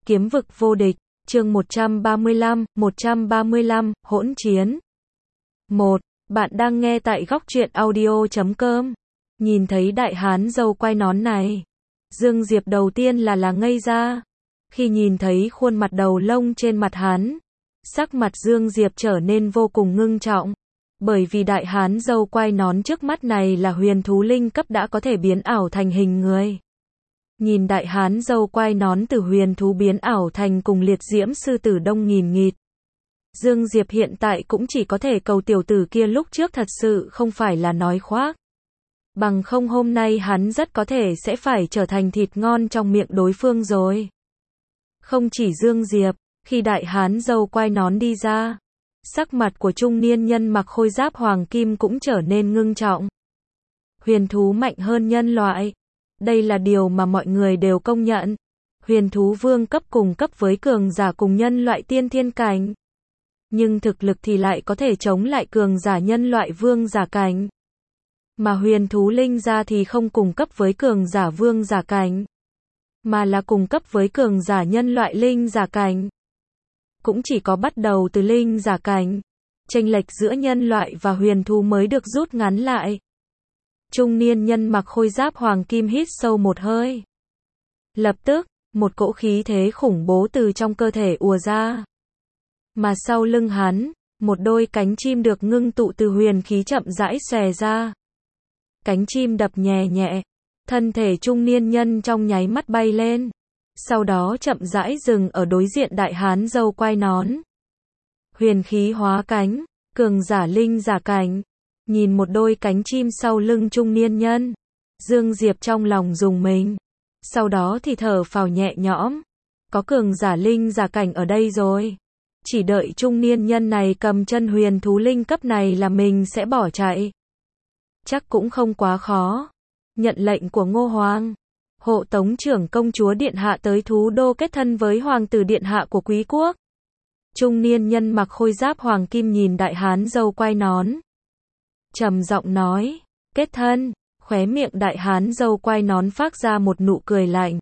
Kiếm vực vô địch, chương 135, hỗn chiến. 1. Bạn đang nghe tại góc truyện audio.com. Nhìn thấy đại hán râu quai nón này, Dương Diệp đầu tiên là ngây ra. Khi nhìn thấy khuôn mặt đầu lông trên mặt hắn, sắc mặt Dương Diệp trở nên vô cùng ngưng trọng. Bởi vì đại hán râu quai nón trước mắt này là huyền thú linh cấp đã có thể biến ảo thành hình người. Nhìn đại hán râu quai nón từ huyền thú biến ảo thành cùng liệt diễm sư tử đông nghìn nghịt. Dương Diệp hiện tại cũng chỉ có thể cầu tiểu tử kia lúc trước thật sự không phải là nói khoác. Bằng không hôm nay hắn rất có thể sẽ phải trở thành thịt ngon trong miệng đối phương rồi. Không chỉ Dương Diệp, khi đại hán râu quai nón đi ra, sắc mặt của trung niên nhân mặc khôi giáp hoàng kim cũng trở nên ngưng trọng. Huyền thú mạnh hơn nhân loại. Đây là điều mà mọi người đều công nhận. Huyền thú vương cấp cùng cấp với cường giả cùng nhân loại tiên thiên cảnh. Nhưng thực lực thì lại có thể chống lại cường giả nhân loại vương giả cảnh. Mà huyền thú linh gia thì không cùng cấp với cường giả vương giả cảnh, mà là cùng cấp với cường giả nhân loại linh giả cảnh. Cũng chỉ có bắt đầu từ linh giả cảnh, chênh lệch giữa nhân loại và huyền thú mới được rút ngắn lại. Trung niên nhân mặc khôi giáp hoàng kim hít sâu một hơi. Lập tức, một cỗ khí thế khủng bố từ trong cơ thể ùa ra. Mà sau lưng hắn, một đôi cánh chim được ngưng tụ từ huyền khí chậm rãi xòe ra. Cánh chim đập nhẹ nhẹ, thân thể trung niên nhân trong nháy mắt bay lên. Sau đó chậm rãi dừng ở đối diện đại hán râu quai nón. Huyền khí hóa cánh, cường giả linh giả cảnh. Nhìn một đôi cánh chim sau lưng trung niên nhân, Dương Diệp trong lòng rùng mình. Sau đó thì thở phào nhẹ nhõm. Có cường giả linh giả cảnh ở đây rồi. Chỉ đợi trung niên nhân này cầm chân huyền thú linh cấp này là mình sẽ bỏ chạy. Chắc cũng không quá khó. Nhận lệnh của Ngô Hoàng. Hộ tống trưởng công chúa điện hạ tới thú đô kết thân với hoàng tử điện hạ của quý quốc. Trung niên nhân mặc khôi giáp hoàng kim nhìn đại hán râu quai nón, trầm giọng nói, kết thân. Khóe miệng đại hán râu quai nón phát ra một nụ cười lạnh.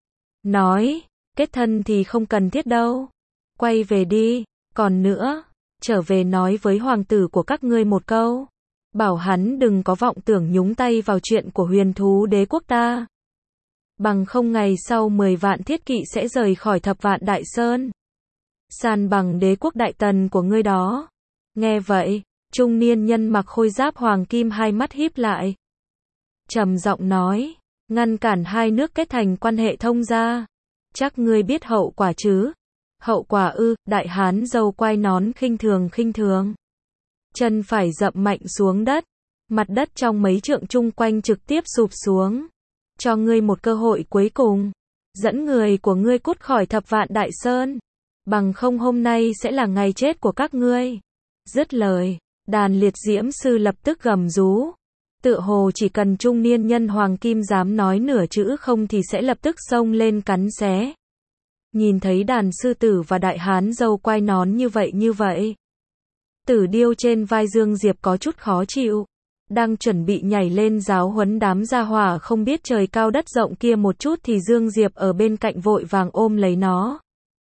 Nói, kết thân thì không cần thiết đâu. Quay về đi, còn nữa, trở về nói với hoàng tử của các ngươi một câu. Bảo hắn đừng có vọng tưởng nhúng tay vào chuyện của huyền thú đế quốc ta. Bằng không ngày sau 10 vạn thiết kỵ sẽ rời khỏi thập vạn đại sơn. San bằng đế quốc đại tần của ngươi đó. Nghe vậy, trung niên nhân mặc khôi giáp hoàng kim hai mắt híp lại. Trầm giọng nói, ngăn cản hai nước kết thành quan hệ thông gia. Chắc ngươi biết hậu quả chứ? Hậu quả ư? Đại hán râu quai nón khinh thường. Chân phải dậm mạnh xuống đất. Mặt đất trong mấy trượng chung quanh trực tiếp sụp xuống. Cho ngươi một cơ hội cuối cùng. Dẫn người của ngươi cút khỏi thập vạn đại sơn. Bằng không hôm nay sẽ là ngày chết của các ngươi. Dứt lời, đàn liệt diễm sư lập tức gầm rú. Tựa hồ chỉ cần trung niên nhân hoàng kim dám nói nửa chữ không thì sẽ lập tức xông lên cắn xé. Nhìn thấy đàn sư tử và đại hán râu quai nón như vậy. Tử điêu trên vai Dương Diệp có chút khó chịu. Đang chuẩn bị nhảy lên giáo huấn đám gia hỏa không biết trời cao đất rộng kia một chút thì Dương Diệp ở bên cạnh vội vàng ôm lấy nó.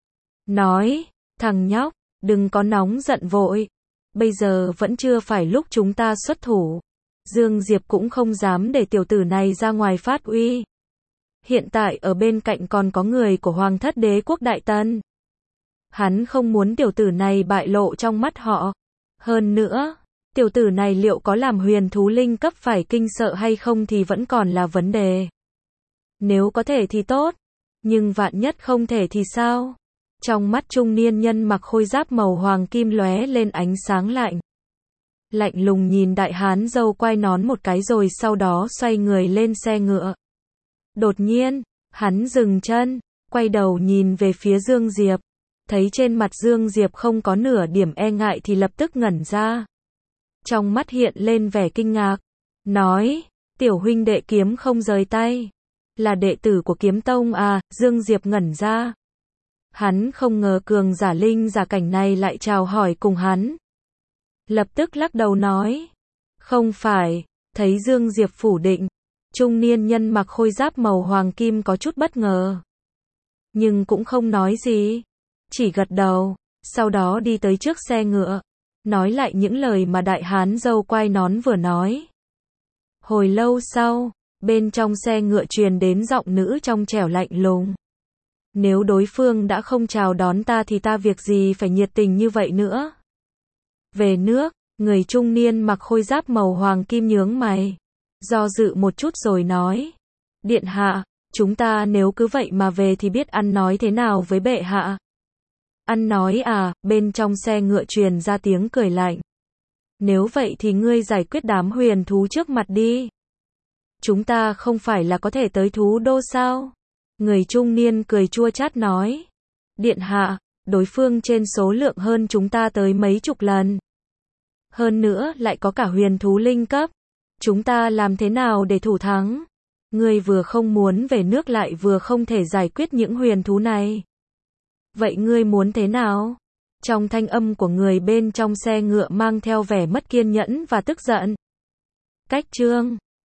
Nói, thằng nhóc, đừng có nóng giận vội. Bây giờ vẫn chưa phải lúc chúng ta xuất thủ. Dương Diệp cũng không dám để tiểu tử này ra ngoài phát uy. Hiện tại ở bên cạnh còn có người của hoàng thất đế quốc Đại Tần. Hắn không muốn tiểu tử này bại lộ trong mắt họ. Hơn nữa, tiểu tử này liệu có làm huyền thú linh cấp phải kinh sợ hay không thì vẫn còn là vấn đề. Nếu có thể thì tốt, nhưng vạn nhất không thể thì sao? Trong mắt trung niên nhân mặc khôi giáp màu hoàng kim lóe lên ánh sáng lạnh. Lạnh lùng nhìn đại hán râu quai nón một cái rồi sau đó xoay người lên xe ngựa. Đột nhiên, hắn dừng chân, quay đầu nhìn về phía Dương Diệp. Thấy trên mặt Dương Diệp không có nửa điểm e ngại thì lập tức ngẩn ra. Trong mắt hiện lên vẻ kinh ngạc. Nói, tiểu huynh đệ kiếm không rời tay. Là đệ tử của kiếm tông à? Dương Diệp ngẩn ra. Hắn không ngờ cường giả linh giả cảnh này lại chào hỏi cùng hắn. Lập tức lắc đầu nói. Không phải. Thấy Dương Diệp phủ định, trung niên nhân mặc khôi giáp màu hoàng kim có chút bất ngờ. nhưng cũng không nói gì, chỉ gật đầu, sau đó đi tới trước xe ngựa, nói lại những lời mà đại hán râu quai nón vừa nói. Hồi lâu sau, bên trong xe ngựa truyền đến giọng nữ trong trẻo lạnh lùng. Nếu đối phương đã không chào đón ta thì ta việc gì phải nhiệt tình như vậy nữa. Về nước, người trung niên mặc khôi giáp màu hoàng kim nhướng mày, do dự một chút rồi nói. Điện hạ, chúng ta nếu cứ vậy mà về thì biết ăn nói thế nào với bệ hạ. Ăn nói à, bên trong xe ngựa truyền ra tiếng cười lạnh. Nếu vậy thì ngươi giải quyết đám huyền thú trước mặt đi. Chúng ta không phải là có thể tới thú đô sao? Người trung niên cười chua chát nói. Điện hạ, đối phương trên số lượng hơn chúng ta tới mấy chục lần. Hơn nữa lại có cả huyền thú linh cấp. Chúng ta làm thế nào để thủ thắng? Ngươi vừa không muốn về nước lại vừa không thể giải quyết những huyền thú này. Vậy ngươi muốn thế nào? Trong thanh âm của người bên trong xe ngựa mang theo vẻ mất kiên nhẫn và tức giận. Cách chương